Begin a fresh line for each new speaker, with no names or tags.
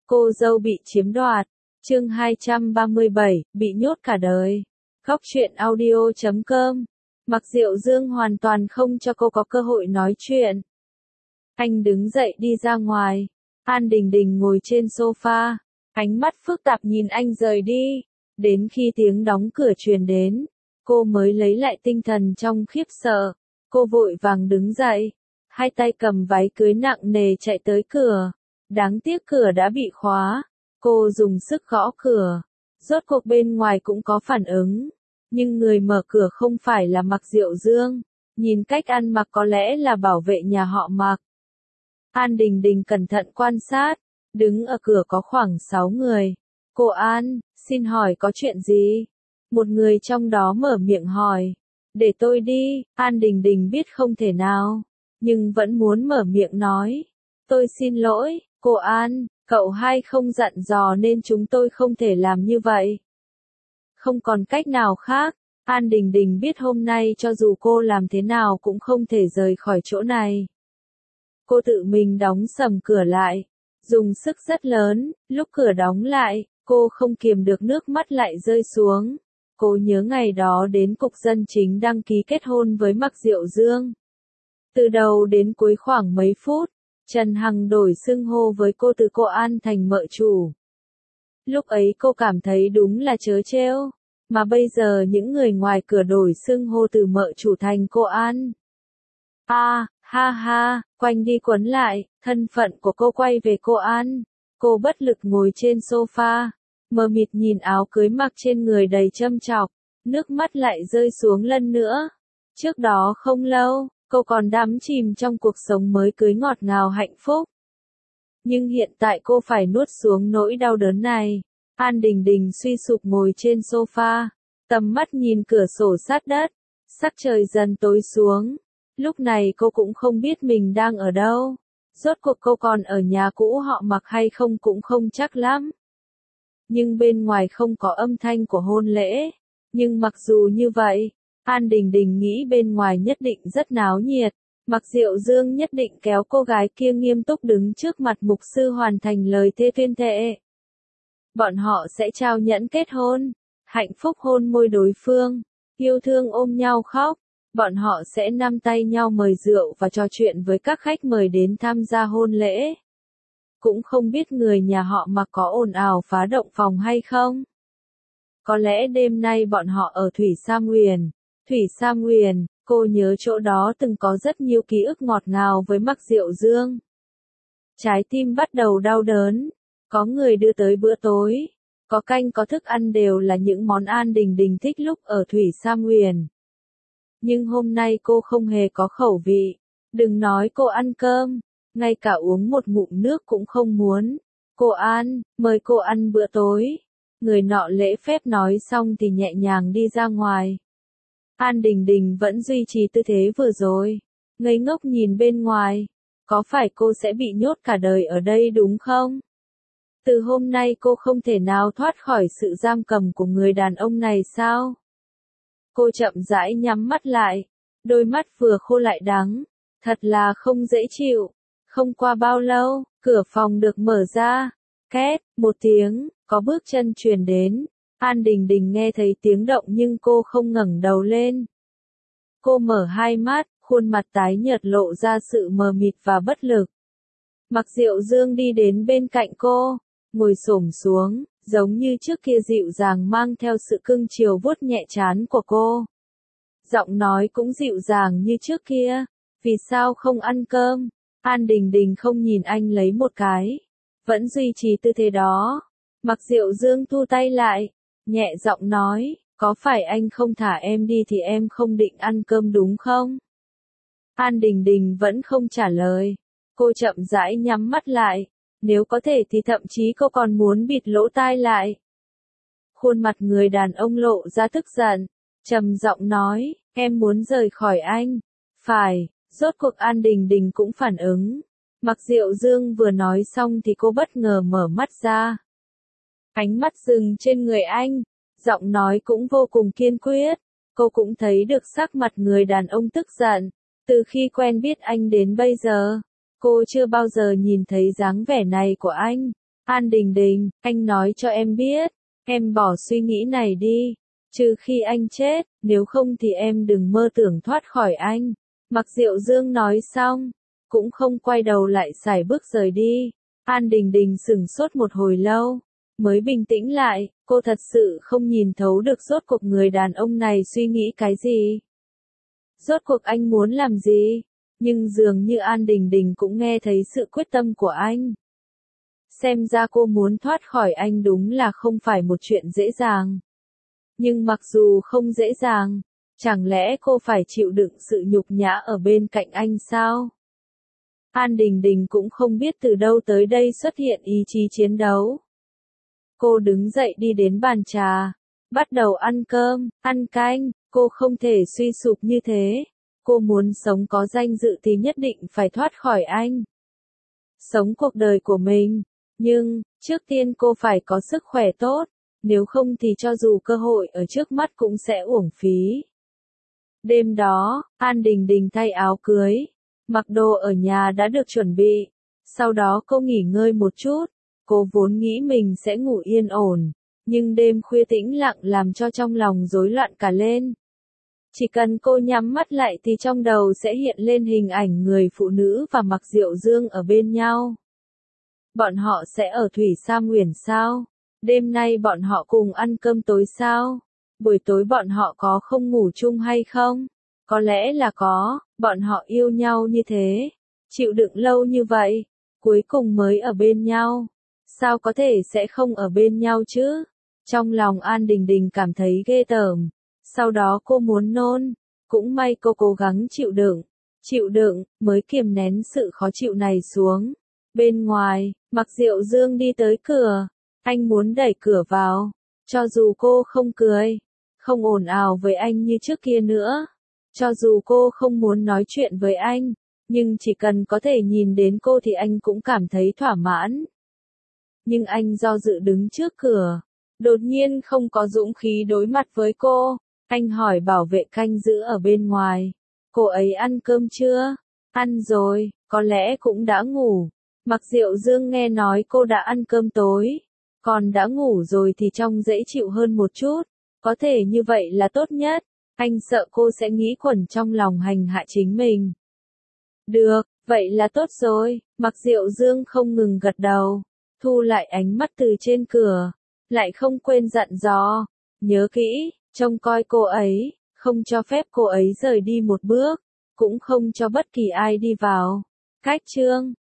Cô dâu bị chiếm đoạt. Chương 237, bị nhốt cả đời. Góc truyện audio.com. Mặc Diệu Dương hoàn toàn không cho cô có cơ hội nói chuyện. Anh đứng dậy đi ra ngoài. An Đình Đình ngồi trên sofa, ánh mắt phức tạp nhìn anh rời đi. Đến khi tiếng đóng cửa truyền đến, cô mới lấy lại tinh thần trong khiếp sợ. Cô vội vàng đứng dậy, hai tay cầm váy cưới nặng nề chạy tới cửa. Đáng tiếc cửa đã bị khóa. Cô dùng sức gõ cửa. Rốt cuộc bên ngoài cũng có phản ứng. Nhưng người mở cửa không phải là Mặc Diệu Dương. Nhìn cách ăn mặc có lẽ là bảo vệ nhà họ Mặc. An Đình Đình cẩn thận quan sát. Đứng ở cửa có khoảng 6 người. Cô An, xin hỏi có chuyện gì? Một người trong đó mở miệng hỏi. Để tôi đi. An Đình Đình biết không thể nào. Nhưng vẫn muốn mở miệng nói. Tôi xin lỗi, cô An, cậu hai không dặn dò nên chúng tôi không thể làm như vậy. Không còn cách nào khác, An Đình Đình biết hôm nay cho dù cô làm thế nào cũng không thể rời khỏi chỗ này. Cô tự mình đóng sầm cửa lại, dùng sức rất lớn, lúc cửa đóng lại, cô không kiềm được nước mắt lại rơi xuống. Cô nhớ ngày đó đến cục dân chính đăng ký kết hôn với Mặc Diệu Dương. Từ đầu đến cuối khoảng mấy phút, Trần Hằng đổi xưng hô với cô từ cô An thành mợ chủ. Lúc ấy cô cảm thấy đúng là trớ trêu, mà bây giờ những người ngoài cửa đổi xưng hô từ mợ chủ thành cô An. Ha ha, quanh đi quấn lại, thân phận của cô quay về cô An. Cô bất lực ngồi trên sofa, mờ mịt nhìn áo cưới mặc trên người đầy châm chọc, nước mắt lại rơi xuống lần nữa. Trước đó không lâu, cô còn đắm chìm trong cuộc sống mới cưới ngọt ngào hạnh phúc. Nhưng hiện tại cô phải nuốt xuống nỗi đau đớn này. An Đình Đình suy sụp ngồi trên sofa, tầm mắt nhìn cửa sổ sát đất. Sắc trời dần tối xuống. Lúc này cô cũng không biết mình đang ở đâu. Rốt cuộc cô còn ở nhà cũ họ Mặc hay không cũng không chắc lắm. Nhưng bên ngoài không có âm thanh của hôn lễ. Nhưng mặc dù như vậy, An Đình Đình nghĩ bên ngoài nhất định rất náo nhiệt. Mặc Diệu Dương nhất định kéo cô gái kia nghiêm túc đứng trước mặt mục sư hoàn thành lời thề tuyên thệ. Bọn họ sẽ trao nhẫn kết hôn, hạnh phúc hôn môi đối phương, yêu thương ôm nhau khóc. Bọn họ sẽ nắm tay nhau mời rượu và trò chuyện với các khách mời đến tham gia hôn lễ. Cũng không biết người nhà họ Mặc có ồn ào phá động phòng hay không. Có lẽ đêm nay bọn họ ở Thủy Sa Nguyền. Thủy Sa Nguyền, cô nhớ chỗ đó từng có rất nhiều ký ức ngọt ngào với Mặc Diệu Dương. Trái tim bắt đầu đau đớn. Có người đưa tới bữa tối. Có canh có thức ăn đều là những món An Đình Đình thích lúc ở Thủy Sa Nguyền. Nhưng hôm nay cô không hề có khẩu vị. Đừng nói cô ăn cơm, ngay cả uống một ngụm nước cũng không muốn. Cô An, mời cô ăn bữa tối. Người nọ lễ phép nói xong thì nhẹ nhàng đi ra ngoài. An Đình Đình vẫn duy trì tư thế vừa rồi, ngây ngốc nhìn bên ngoài. Có phải cô sẽ bị nhốt cả đời ở đây đúng không? Từ hôm nay cô không thể nào thoát khỏi sự giam cầm của người đàn ông này sao? Cô chậm rãi nhắm mắt lại, đôi mắt vừa khô lại đắng, thật là không dễ chịu. Không qua bao lâu, cửa phòng được mở ra, két, một tiếng, có bước chân truyền đến. An Đình Đình nghe thấy tiếng động nhưng cô không ngẩng đầu lên. Cô mở hai mắt, khuôn mặt tái nhợt lộ ra sự mờ mịt và bất lực. Mặc Diệu Dương đi đến bên cạnh cô, ngồi xổm xuống, giống như trước kia dịu dàng mang theo sự cưng chiều vuốt nhẹ trán của cô. Giọng nói cũng dịu dàng như trước kia. Vì sao không ăn cơm? An Đình Đình không nhìn anh lấy một cái. Vẫn duy trì tư thế đó. Mặc Diệu Dương thu tay lại, nhẹ giọng nói, có phải anh không thả em đi thì em không định ăn cơm đúng không? An Đình Đình vẫn không trả lời. Cô chậm rãi nhắm mắt lại. Nếu có thể thì thậm chí cô còn muốn bịt lỗ tai lại. Khuôn mặt người đàn ông lộ ra tức giận, trầm giọng nói, em muốn rời khỏi anh. Phải, rốt cuộc An Đình Đình cũng phản ứng. Mặc Diệu Dương vừa nói xong thì cô bất ngờ mở mắt ra. Ánh mắt dừng trên người anh, giọng nói cũng vô cùng kiên quyết. Cô cũng thấy được sắc mặt người đàn ông tức giận. Từ khi quen biết anh đến bây giờ, cô chưa bao giờ nhìn thấy dáng vẻ này của anh. An Đình Đình, anh nói cho em biết, em bỏ suy nghĩ này đi, trừ khi anh chết, nếu không thì em đừng mơ tưởng thoát khỏi anh. Mặc Diệu Dương nói xong, cũng không quay đầu lại sải bước rời đi. An Đình Đình sửng sốt một hồi lâu, mới bình tĩnh lại, cô thật sự không nhìn thấu được rốt cuộc người đàn ông này suy nghĩ cái gì. Rốt cuộc anh muốn làm gì? Nhưng dường như An Đình Đình cũng nghe thấy sự quyết tâm của anh. Xem ra cô muốn thoát khỏi anh đúng là không phải một chuyện dễ dàng. Nhưng mặc dù không dễ dàng, chẳng lẽ cô phải chịu đựng sự nhục nhã ở bên cạnh anh sao? An Đình Đình cũng không biết từ đâu tới đây xuất hiện ý chí chiến đấu. Cô đứng dậy đi đến bàn trà, bắt đầu ăn cơm, ăn canh, cô không thể suy sụp như thế. Cô muốn sống có danh dự thì nhất định phải thoát khỏi anh. Sống cuộc đời của mình, nhưng, trước tiên cô phải có sức khỏe tốt, nếu không thì cho dù cơ hội ở trước mắt cũng sẽ uổng phí. Đêm đó, An Đình Đình thay áo cưới, mặc đồ ở nhà đã được chuẩn bị, sau đó cô nghỉ ngơi một chút, cô vốn nghĩ mình sẽ ngủ yên ổn, nhưng đêm khuya tĩnh lặng làm cho trong lòng rối loạn cả lên. Chỉ cần cô nhắm mắt lại thì trong đầu sẽ hiện lên hình ảnh người phụ nữ và Mặc Diệu Dương ở bên nhau. Bọn họ sẽ ở Thủy Sa Nguyền sao? Đêm nay bọn họ cùng ăn cơm tối sao? Buổi tối bọn họ có không ngủ chung hay không? Có lẽ là có, bọn họ yêu nhau như thế, chịu đựng lâu như vậy, cuối cùng mới ở bên nhau. Sao có thể sẽ không ở bên nhau chứ? Trong lòng An Đình Đình cảm thấy ghê tởm. Sau đó cô muốn nôn, cũng may cô cố gắng chịu đựng, mới kiềm nén sự khó chịu này xuống. Bên ngoài, Mặc Diệu Dương đi tới cửa, anh muốn đẩy cửa vào, cho dù cô không cười, không ồn ào với anh như trước kia nữa, cho dù cô không muốn nói chuyện với anh, nhưng chỉ cần có thể nhìn đến cô thì anh cũng cảm thấy thỏa mãn. Nhưng anh do dự đứng trước cửa, đột nhiên không có dũng khí đối mặt với cô. Anh hỏi bảo vệ canh giữ ở bên ngoài, cô ấy ăn cơm chưa? Ăn rồi, có lẽ cũng đã ngủ. Mặc Diệu Dương nghe nói cô đã ăn cơm tối, còn đã ngủ rồi thì trông dễ chịu hơn một chút, có thể như vậy là tốt nhất, anh sợ cô sẽ nghĩ quẩn trong lòng hành hạ chính mình. Được, vậy là tốt rồi, Mặc Diệu Dương không ngừng gật đầu, thu lại ánh mắt từ trên cửa, lại không quên dặn dò, nhớ kỹ, trông coi cô ấy, không cho phép cô ấy rời đi một bước, cũng không cho bất kỳ ai đi vào. Cách chương